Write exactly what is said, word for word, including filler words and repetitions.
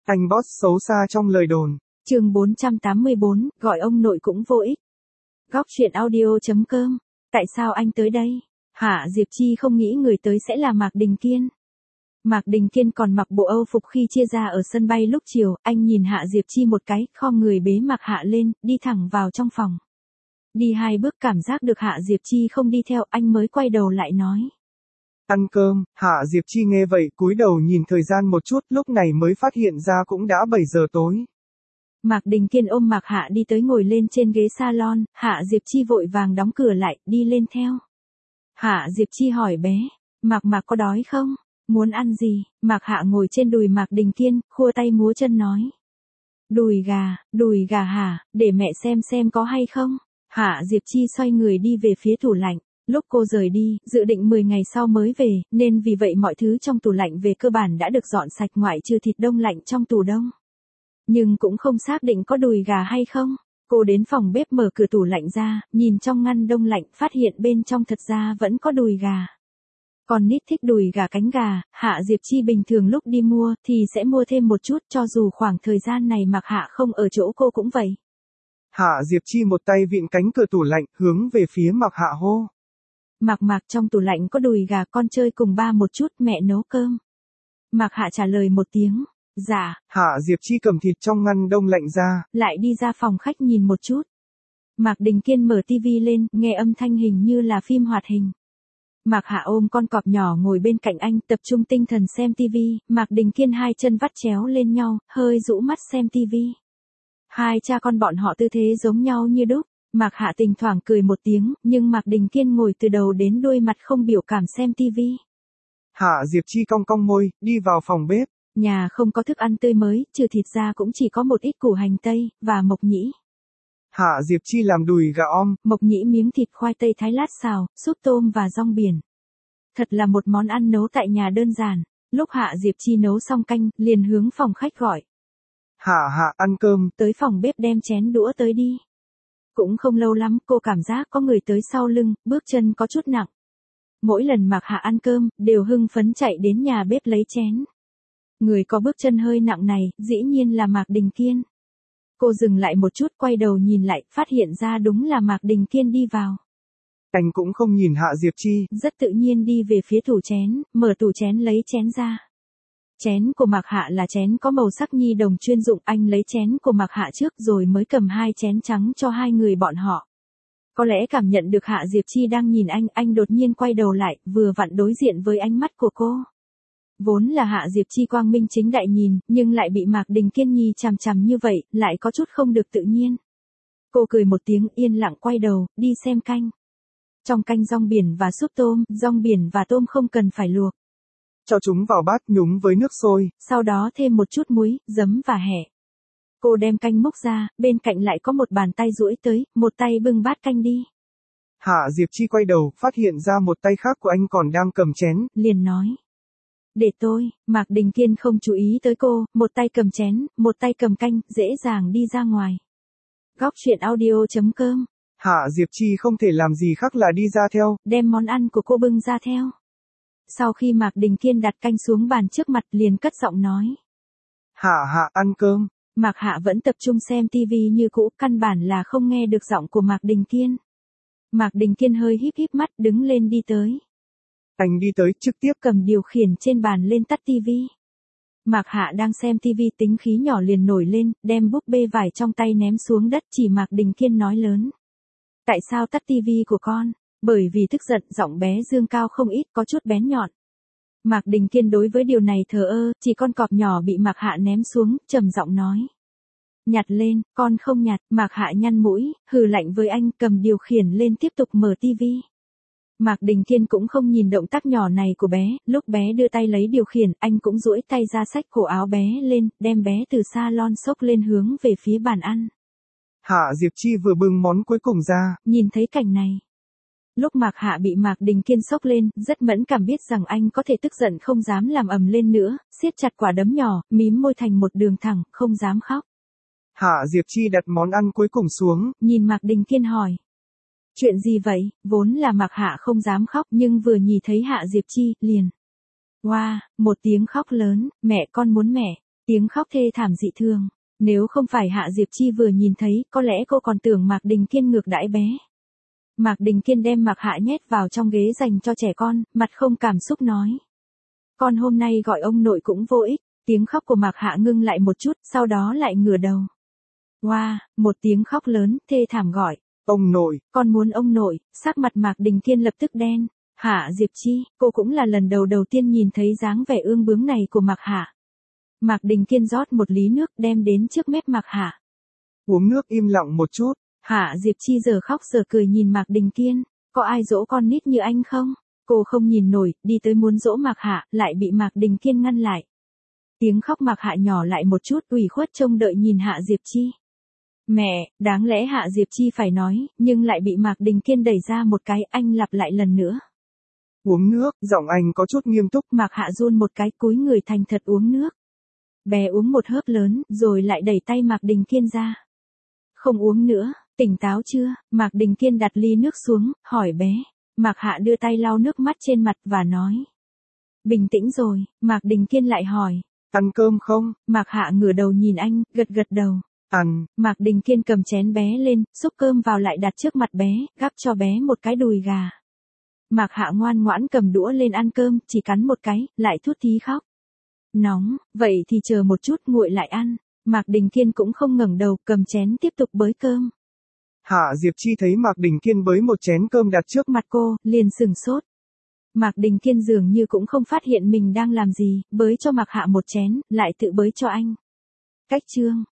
Anh boss xấu xa trong lời đồn. Chương bốn trăm tám mươi bốn, gọi ông nội cũng vô ích. Góc truyện audio.com. Tại sao anh tới đây? Hạ Diệp Chi không nghĩ người tới sẽ là Mạc Đình Kiên. Mạc Đình Kiên còn mặc bộ Âu phục khi chia ra ở sân bay lúc chiều, anh nhìn Hạ Diệp Chi một cái, khom người bế Mạc Hạ lên, đi thẳng vào trong phòng. Đi hai bước cảm giác được Hạ Diệp Chi không đi theo, anh mới quay đầu lại nói. Ăn cơm. Hạ Diệp Chi nghe vậy cúi đầu nhìn thời gian một chút, lúc này mới phát hiện ra cũng đã bảy giờ tối. Mạc Đình Kiên ôm Mạc Hạ đi tới ngồi lên trên ghế salon, Hạ Diệp Chi vội vàng đóng cửa lại, đi lên theo. Hạ Diệp Chi hỏi bé, Mạc Mạc có đói không? Muốn ăn gì? Mạc Hạ ngồi trên đùi Mạc Đình Kiên, khua tay múa chân nói. Đùi gà, đùi gà hả, để mẹ xem xem có hay không? Hạ Diệp Chi xoay người đi về phía tủ lạnh. Lúc cô rời đi, dự định mười ngày sau mới về, nên vì vậy mọi thứ trong tủ lạnh về cơ bản đã được dọn sạch ngoại trừ thịt đông lạnh trong tủ đông. Nhưng cũng không xác định có đùi gà hay không. Cô đến phòng bếp mở cửa tủ lạnh ra, nhìn trong ngăn đông lạnh, phát hiện bên trong thật ra vẫn có đùi gà. Còn nít thích đùi gà cánh gà, Hạ Diệp Chi bình thường lúc đi mua thì sẽ mua thêm một chút, cho dù khoảng thời gian này Mạc Hạ không ở chỗ cô cũng vậy. Hạ Diệp Chi một tay vịn cánh cửa tủ lạnh, hướng về phía Mạc Hạ hô. Mạc Mạc, trong tủ lạnh có đùi gà, con chơi cùng ba một chút, mẹ nấu cơm. Mạc Hạ trả lời một tiếng, dạ. Hạ Diệp Chi cầm thịt trong ngăn đông lạnh ra, lại đi ra phòng khách nhìn một chút. Mạc Đình Kiên mở tivi lên, nghe âm thanh hình như là phim hoạt hình. Mạc Hạ ôm con cọp nhỏ ngồi bên cạnh anh, tập trung tinh thần xem tivi, Mạc Đình Kiên hai chân vắt chéo lên nhau, hơi rũ mắt xem tivi. Hai cha con bọn họ tư thế giống nhau như đúc. Mạc Hạ thỉnh thoảng cười một tiếng, nhưng Mạc Đình Kiên ngồi từ đầu đến đuôi mặt không biểu cảm xem tivi. Hạ Diệp Chi cong cong môi, đi vào phòng bếp. Nhà không có thức ăn tươi mới, trừ thịt ra cũng chỉ có một ít củ hành tây, và mộc nhĩ. Hạ Diệp Chi làm đùi gà om. Mộc nhĩ miếng thịt khoai tây thái lát xào, súp tôm và rong biển. Thật là một món ăn nấu tại nhà đơn giản. Lúc Hạ Diệp Chi nấu xong canh, liền hướng phòng khách gọi. Hạ Hạ, ăn cơm. Tới phòng bếp đem chén đũa tới đi. Cũng không lâu lắm, cô cảm giác có người tới sau lưng, bước chân có chút nặng. Mỗi lần Mạc Hạ ăn cơm, đều hưng phấn chạy đến nhà bếp lấy chén. Người có bước chân hơi nặng này, dĩ nhiên là Mạc Đình Kiên. Cô dừng lại một chút, quay đầu nhìn lại, phát hiện ra đúng là Mạc Đình Kiên đi vào. Anh cũng không nhìn Hạ Diệp Chi. Rất tự nhiên đi về phía tủ chén, mở tủ chén lấy chén ra. Chén của Mạc Hạ là chén có màu sắc nhi đồng chuyên dụng, anh lấy chén của Mạc Hạ trước rồi mới cầm hai chén trắng cho hai người bọn họ. Có lẽ cảm nhận được Hạ Diệp Chi đang nhìn anh, anh đột nhiên quay đầu lại, vừa vặn đối diện với ánh mắt của cô. Vốn là Hạ Diệp Chi quang minh chính đại nhìn, nhưng lại bị Mạc Đình Kiên nhì chằm chằm như vậy, lại có chút không được tự nhiên. Cô cười một tiếng, yên lặng quay đầu, đi xem canh. Trong canh rong biển và súp tôm, rong biển và tôm không cần phải luộc. Cho chúng vào bát nhúng với nước sôi. Sau đó thêm một chút muối, giấm và hẹ. Cô đem canh múc ra, bên cạnh lại có một bàn tay duỗi tới, một tay bưng bát canh đi. Hạ Diệp Chi quay đầu, phát hiện ra một tay khác của anh còn đang cầm chén. Liền nói. Để tôi, Mạc Đình Kiên không chú ý tới cô, một tay cầm chén, một tay cầm canh, dễ dàng đi ra ngoài. Góc truyện audio.com. Hạ Diệp Chi không thể làm gì khác là đi ra theo. Đem món ăn của cô bưng ra theo. Sau khi Mạc Đình Kiên đặt canh xuống bàn trước mặt liền cất giọng nói. Hạ Hạ, ăn cơm. Mạc Hạ vẫn tập trung xem tivi như cũ, căn bản là không nghe được giọng của Mạc Đình Kiên. Mạc Đình Kiên hơi híp híp mắt, đứng lên đi tới. Anh đi tới, trực tiếp cầm điều khiển trên bàn lên tắt tivi. Mạc Hạ đang xem tivi, tính khí nhỏ liền nổi lên, đem búp bê vải trong tay ném xuống đất, chỉ Mạc Đình Kiên nói lớn. Tại sao tắt tivi của con? Bởi vì tức giận, giọng bé dương cao không ít, có chút bén nhọn. Mạc Đình Kiên đối với điều này thờ ơ, chỉ con cọp nhỏ bị Mạc Hạ ném xuống, trầm giọng nói. Nhặt lên, con không nhặt. Mạc Hạ nhăn mũi, hừ lạnh với anh, cầm điều khiển lên tiếp tục mở tivi. Mạc Đình Kiên cũng không nhìn động tác nhỏ này của bé, lúc bé đưa tay lấy điều khiển, anh cũng duỗi tay ra xách cổ áo bé lên, đem bé từ salon xốc lên hướng về phía bàn ăn. Hạ Diệp Chi vừa bưng món cuối cùng ra, nhìn thấy cảnh này. Lúc Mạc Hạ bị Mạc Đình Kiên xốc lên, rất mẫn cảm biết rằng anh có thể tức giận không dám làm ầm lên nữa, siết chặt quả đấm nhỏ, mím môi thành một đường thẳng, không dám khóc. Hạ Diệp Chi đặt món ăn cuối cùng xuống, nhìn Mạc Đình Kiên hỏi. Chuyện gì vậy? Vốn là Mạc Hạ không dám khóc nhưng vừa nhìn thấy Hạ Diệp Chi, liền. Wow, một tiếng khóc lớn, mẹ con muốn mẹ. tiếng khóc thê thảm dị thường. Nếu không phải Hạ Diệp Chi vừa nhìn thấy, có lẽ cô còn tưởng Mạc Đình Kiên ngược đãi bé. Mạc Đình Kiên đem Mạc Hạ nhét vào trong ghế dành cho trẻ con, mặt không cảm xúc nói. Con hôm nay gọi ông nội cũng vô ích. Tiếng khóc của Mạc Hạ ngưng lại một chút, sau đó lại ngửa đầu. Wow, một tiếng khóc lớn, thê thảm gọi. Ông nội, con muốn ông nội. Sắc mặt Mạc Đình Kiên lập tức đen. Hạ Diệp Chi, cô cũng là lần đầu đầu tiên nhìn thấy dáng vẻ ương bướng này của Mạc Hạ. Mạc Đình Kiên rót một ly nước đem đến trước mép Mạc Hạ. Uống nước im lặng một chút. Hạ Diệp Chi giờ khóc giờ cười nhìn Mạc Đình Kiên. Có ai dỗ con nít như anh không? Cô không nhìn nổi, đi tới muốn dỗ Mạc Hạ, lại bị Mạc Đình Kiên ngăn lại. Tiếng khóc Mạc Hạ nhỏ lại một chút, ủy khuất trông đợi nhìn Hạ Diệp Chi. Mẹ, đáng lẽ Hạ Diệp Chi phải nói, nhưng lại bị Mạc Đình Kiên đẩy ra một cái, anh lặp lại lần nữa. Uống nước, giọng anh có chút nghiêm túc. Mạc Hạ run một cái, cúi người thành thật uống nước. Bé uống một hớp lớn, rồi lại đẩy tay Mạc Đình Kiên ra. Không uống nữa, tỉnh táo chưa? Mạc Đình Kiên đặt ly nước xuống, hỏi bé. Mạc Hạ đưa tay lau nước mắt trên mặt và nói. Bình tĩnh rồi. Mạc Đình Kiên lại hỏi. Ăn cơm không? Mạc Hạ ngửa đầu nhìn anh, gật gật đầu. Ăn. Mạc Đình Kiên cầm chén bé lên, xúc cơm vào lại đặt trước mặt bé, gắp cho bé một cái đùi gà. Mạc Hạ ngoan ngoãn cầm đũa lên ăn cơm, chỉ cắn một cái, lại thút thí khóc. Nóng, vậy thì chờ một chút nguội lại ăn. Mạc Đình Kiên cũng không ngẩng đầu, cầm chén tiếp tục bới cơm. Hạ Diệp Chi thấy Mạc Đình Kiên bới một chén cơm đặt trước mặt cô, liền sừng sốt. Mạc Đình Kiên dường như cũng không phát hiện mình đang làm gì, bới cho Mạc Hạ một chén, lại tự bới cho anh. Cách chương